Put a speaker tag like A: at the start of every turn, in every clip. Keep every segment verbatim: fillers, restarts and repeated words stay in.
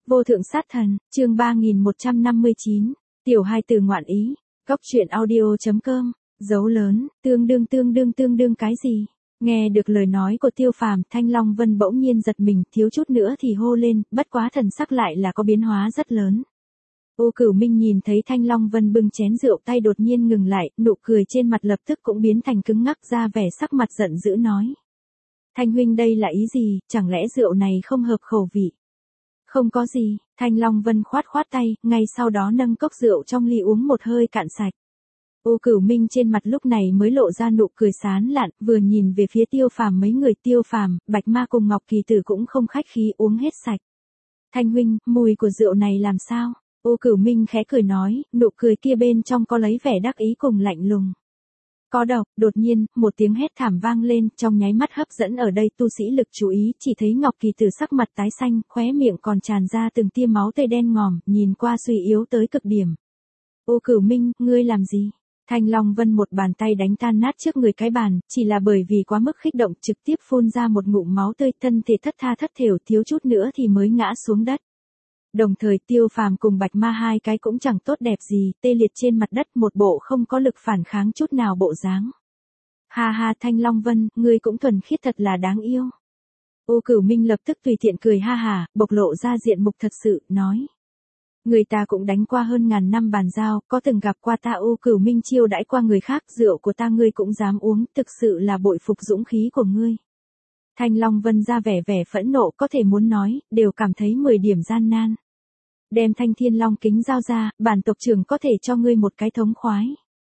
A: Vô thượng sát thần, chương ba nghìn một trăm năm mươi chín, tiểu hai từ ngoạn ý, góc truyện audio.com, dấu lớn, tương đương tương đương tương đương cái gì? Nghe được lời nói của Tiêu Phàm, Thanh Long Vân bỗng nhiên giật mình, thiếu chút nữa thì hô lên, bất quá thần sắc lại là có biến hóa rất lớn. Ô Cửu Minh nhìn thấy Thanh Long Vân bưng chén rượu, tay đột nhiên ngừng lại, nụ cười trên mặt lập tức cũng biến thành cứng ngắc, ra vẻ sắc mặt giận dữ nói: Thanh huynh đây là ý gì, chẳng lẽ rượu này không hợp khẩu vị? Không có gì, Thanh Long Vân khoát khoát tay, ngay sau đó nâng cốc rượu trong ly uống một hơi cạn sạch. Ô Cửu Minh trên mặt lúc này mới lộ ra nụ cười sán lạn, vừa nhìn về phía Tiêu Phàm, mấy người Tiêu Phàm, Bạch Ma cùng Ngọc Kỳ Tử cũng không khách khí uống hết sạch. Thanh huynh, mùi của rượu này làm sao? Ô Cửu Minh khẽ cười nói, nụ cười kia bên trong có lấy vẻ đắc ý cùng lạnh lùng. Có độc, đột nhiên, một tiếng hét thảm vang lên, trong nháy mắt hấp dẫn ở đây tu sĩ lực chú ý, chỉ thấy Ngọc Kỳ Tử sắc mặt tái xanh, khóe miệng còn tràn ra từng tia máu tươi đen ngòm, nhìn qua suy yếu tới cực điểm. Ô Cửu Minh, ngươi làm gì? Thanh Long Vân một bàn tay đánh tan nát trước người cái bàn, chỉ là bởi vì quá mức kích động trực tiếp phun ra một ngụm máu tươi, thân thể thất tha thất thểu, thiếu chút nữa thì mới ngã xuống đất. Đồng thời Tiêu Phàm cùng Bạch Ma hai cái cũng chẳng tốt đẹp gì, tê liệt trên mặt đất, một bộ không có lực phản kháng chút nào bộ dáng. Ha ha, Thanh Long Vân, ngươi cũng thuần khiết thật là đáng yêu. Ô Cửu Minh lập tức tùy tiện cười ha hà, bộc lộ ra diện mục thật sự, nói. Người ta cũng đánh qua hơn ngàn năm bàn giao, có từng gặp qua ta. Ô Cửu Minh chiêu đãi qua người khác, rượu của ta ngươi cũng dám uống, thực sự là bội phục dũng khí của ngươi. Thanh Long Vân ra vẻ vẻ phẫn nộ, có thể muốn nói, đều cảm thấy mười điểm gian nan. Đem Thanh Thiên Long kính giao ra, bản tộc trưởng có thể cho ngươi một cái thống khoái.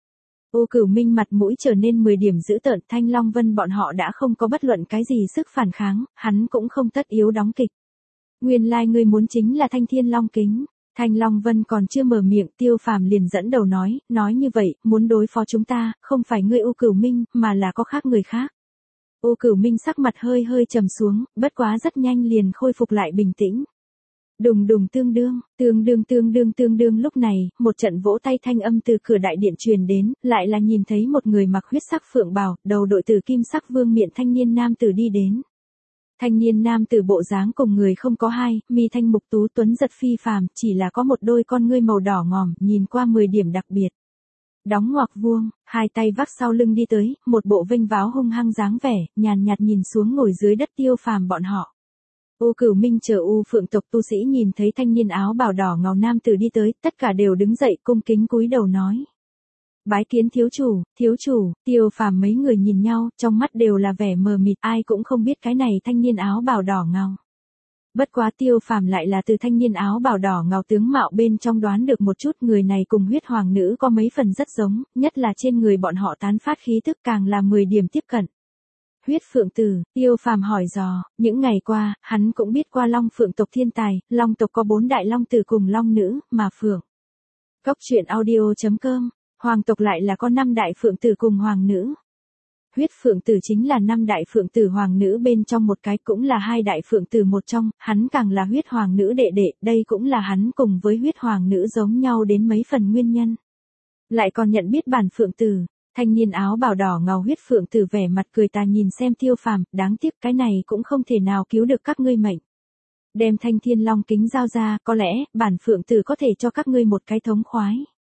A: Ô Cửu Minh mặt mũi trở nên mười điểm dữ tợn, Thanh Long Vân bọn họ đã không có bất luận cái gì sức phản kháng, hắn cũng không tất yếu đóng kịch. Nguyên lai ngươi muốn chính là Thanh Thiên Long kính. Thanh Long Vân còn chưa mở miệng, Tiêu Phàm liền dẫn đầu nói, nói như vậy, muốn đối phó chúng ta, không phải ngươi Ô Cửu Minh, mà là có khác người khác. Ô Cửu Minh sắc mặt hơi hơi trầm xuống, bất quá rất nhanh liền khôi phục lại bình tĩnh. Đùng đùng tương đương, tương đương tương đương tương đương lúc này, một trận vỗ tay thanh âm từ cửa đại điện truyền đến, lại là nhìn thấy một người mặc huyết sắc phượng bào, đầu đội tử kim sắc vương miện thanh niên nam tử đi đến. Thanh niên nam tử bộ dáng cùng người không có hai, mi thanh mục tú tuấn giật phi phàm, chỉ là có một đôi con ngươi màu đỏ ngòm, nhìn qua mười điểm đặc biệt. Đóng ngoặc vuông, hai tay vác sau lưng đi tới, một bộ vênh váo hung hăng dáng vẻ, nhàn nhạt nhìn xuống ngồi dưới đất Tiêu Phàm bọn họ. Ô Cửu Minh chờ U Phượng tộc tu sĩ nhìn thấy thanh niên áo bào đỏ ngầu nam tử đi tới, tất cả đều đứng dậy cung kính cúi đầu nói. Bái kiến thiếu chủ, thiếu chủ. Tiêu Phàm mấy người nhìn nhau, trong mắt đều là vẻ mờ mịt, ai cũng không biết cái này thanh niên áo bào đỏ ngầu. Bất quá Tiêu Phàm lại là từ thanh niên áo bào đỏ ngầu tướng mạo bên trong đoán được một chút, người này cùng huyết hoàng nữ có mấy phần rất giống, nhất là trên người bọn họ tán phát khí tức càng là mười điểm tiếp cận. Huyết Phượng Tử, Tiêu Phàm hỏi dò, những ngày qua, hắn cũng biết qua Long Phượng tộc thiên tài, Long tộc có bốn đại Long Tử cùng Long Nữ, mà Phượng. Góc truyện audio.com, Hoàng tộc lại là có năm đại Phượng Tử cùng Hoàng Nữ. Huyết Phượng Tử chính là năm đại Phượng Tử Hoàng Nữ bên trong một cái, cũng là hai đại Phượng Tử một trong, hắn càng là huyết Hoàng Nữ đệ đệ, đây cũng là hắn cùng với huyết Hoàng Nữ giống nhau đến mấy phần nguyên nhân. Lại còn nhận biết bản Phượng Tử. Thanh niên áo bào đỏ ngầu huyết Phượng Tử vẻ mặt cười tà nhìn xem Tiêu Phàm, đáng tiếc cái này cũng không thể nào cứu được các ngươi mệnh. Đem Thanh Thiên Long kính giao ra, có lẽ, bản Phượng Tử có thể cho các ngươi một cái thống khoái.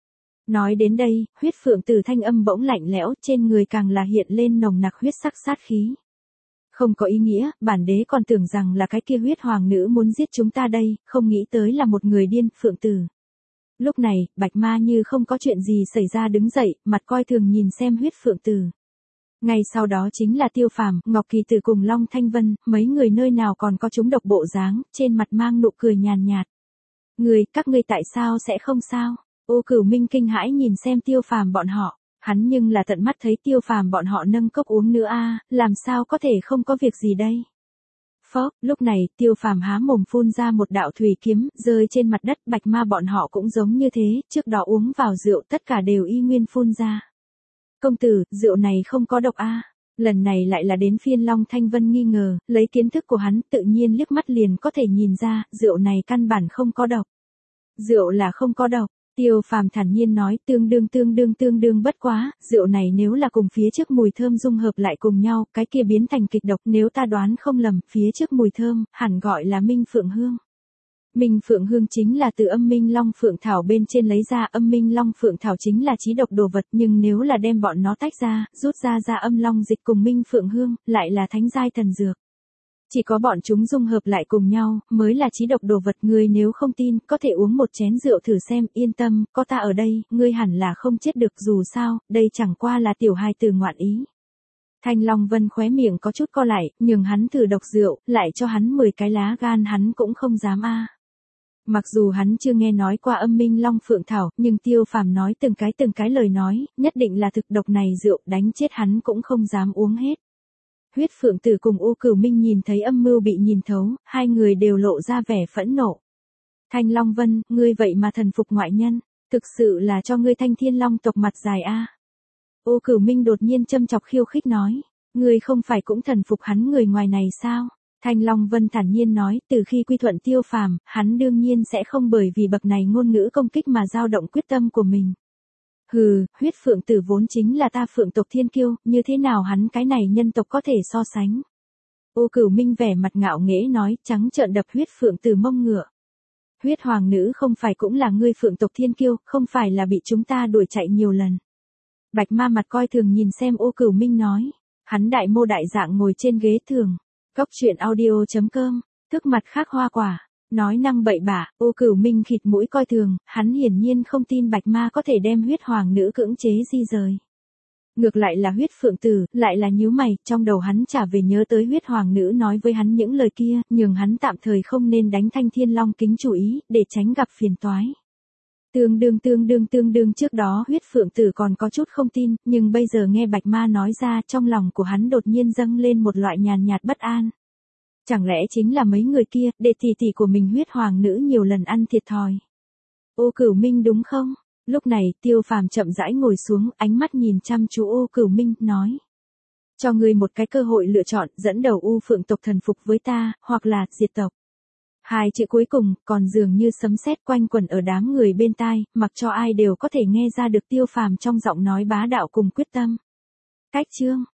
A: Nói đến đây, huyết Phượng Tử thanh âm bỗng lạnh lẽo, trên người càng là hiện lên nồng nặc huyết sắc sát khí. Không có ý nghĩa, bản đế còn tưởng rằng là cái kia huyết hoàng nữ muốn giết chúng ta đây, không nghĩ tới là một người điên, Phượng Tử. Lúc này, Bạch Ma như không có chuyện gì xảy ra đứng dậy, mặt coi thường nhìn xem huyết Phượng Tử. Ngay sau đó chính là Tiêu Phàm, Ngọc Kỳ Tử cùng Long Thanh Vân, mấy người nơi nào còn có chúng độc bộ dáng, trên mặt mang nụ cười nhàn nhạt. Người, các ngươi tại sao sẽ không sao? Ô Cửu Minh kinh hãi nhìn xem Tiêu Phàm bọn họ, hắn nhưng là tận mắt thấy Tiêu Phàm bọn họ nâng cốc uống nữa a, làm sao có thể không có việc gì đây? Phốc, lúc này, Tiêu Phàm há mồm phun ra một đạo thủy kiếm, rơi trên mặt đất, Bạch Ma bọn họ cũng giống như thế, trước đó uống vào rượu tất cả đều y nguyên phun ra. Công tử, rượu này không có độc a. Lần này lại là đến phiên Long Thanh Vân nghi ngờ, lấy kiến thức của hắn tự nhiên liếc mắt liền có thể nhìn ra, rượu này căn bản không có độc. Rượu là không có độc. Tiêu Phàm thản nhiên nói, tương đương tương đương tương đương bất quá, rượu này nếu là cùng phía trước mùi thơm dung hợp lại cùng nhau, cái kia biến thành kịch độc, nếu ta đoán không lầm, phía trước mùi thơm, hẳn gọi là Minh Phượng Hương. Minh Phượng Hương chính là từ âm Minh Long Phượng Thảo bên trên lấy ra, âm Minh Long Phượng Thảo chính là chí độc đồ vật, nhưng nếu là đem bọn nó tách ra, rút ra ra âm Long dịch cùng Minh Phượng Hương, lại là thánh giai thần dược. Chỉ có bọn chúng dung hợp lại cùng nhau, mới là chí độc đồ vật. Ngươi nếu không tin, có thể uống một chén rượu thử xem, yên tâm, có ta ở đây, ngươi hẳn là không chết được, dù sao, đây chẳng qua là tiểu hài từ ngoạn ý. Thanh Long Vân khóe miệng có chút co lại, nhường hắn thử độc rượu, lại cho hắn mười cái lá gan hắn cũng không dám a. Mặc dù hắn chưa nghe nói qua âm Minh Long Phượng Thảo, nhưng Tiêu Phàm nói từng cái từng cái lời nói, nhất định là thực độc này rượu, đánh chết hắn cũng không dám uống hết. Huyết Phượng Tử cùng U Cửu Minh nhìn thấy âm mưu bị nhìn thấu, hai người đều lộ ra vẻ phẫn nộ. Thanh Long Vân, ngươi vậy mà thần phục ngoại nhân, thực sự là cho ngươi Thanh Thiên Long tộc mặt dài a. U Cửu Minh đột nhiên châm chọc khiêu khích nói, ngươi không phải cũng thần phục hắn người ngoài này sao? Thanh Long Vân thản nhiên nói, từ khi quy thuận Tiêu Phàm, hắn đương nhiên sẽ không bởi vì bậc này ngôn ngữ công kích mà dao động quyết tâm của mình. Hừ, Huyết Phượng Tử vốn chính là ta Phượng tộc thiên kiêu, như thế nào hắn cái này nhân tộc có thể so sánh? U Cửu Minh vẻ mặt ngạo nghễ nói, trắng trợn đập Huyết Phượng Tử mông ngựa. Huyết Hoàng nữ không phải cũng là ngươi Phượng tộc thiên kiêu, không phải là bị chúng ta đuổi chạy nhiều lần. Bạch Ma mặt coi thường nhìn xem U Cửu Minh nói, hắn đại mô đại dạng ngồi trên ghế thường. Cốc truyện audio chấm com, thức mặt khác hoa quả, nói năng bậy bạ. U Cửu Minh khịt mũi coi thường, hắn hiển nhiên không tin Bạch Ma có thể đem Huyết Hoàng nữ cưỡng chế di rời. Ngược lại là Huyết Phượng Tử, lại là nhíu mày, trong đầu hắn trả về nhớ tới Huyết Hoàng nữ nói với hắn những lời kia, nhường hắn tạm thời không nên đánh Thanh Thiên Long kính chủ ý, để tránh gặp phiền toái. Tương đương tương đương tương đương trước đó Huyết Phượng Tử còn có chút không tin, nhưng bây giờ nghe Bạch Ma nói ra, trong lòng của hắn đột nhiên dâng lên một loại nhàn nhạt bất an. Chẳng lẽ chính là mấy người kia, để tỷ tỷ của mình Huyết Hoàng nữ nhiều lần ăn thiệt thòi. U Cửu Minh đúng không? Lúc này, Tiêu Phàm chậm rãi ngồi xuống, ánh mắt nhìn chăm chú U Cửu Minh, nói. Cho ngươi một cái cơ hội lựa chọn, dẫn đầu U Phượng tộc thần phục với ta, hoặc là, diệt tộc. Hai chữ cuối cùng, còn dường như sấm sét quanh quẩn ở đám người bên tai, mặc cho ai đều có thể nghe ra được Tiêu Phàm trong giọng nói bá đạo cùng quyết tâm. Cách chương.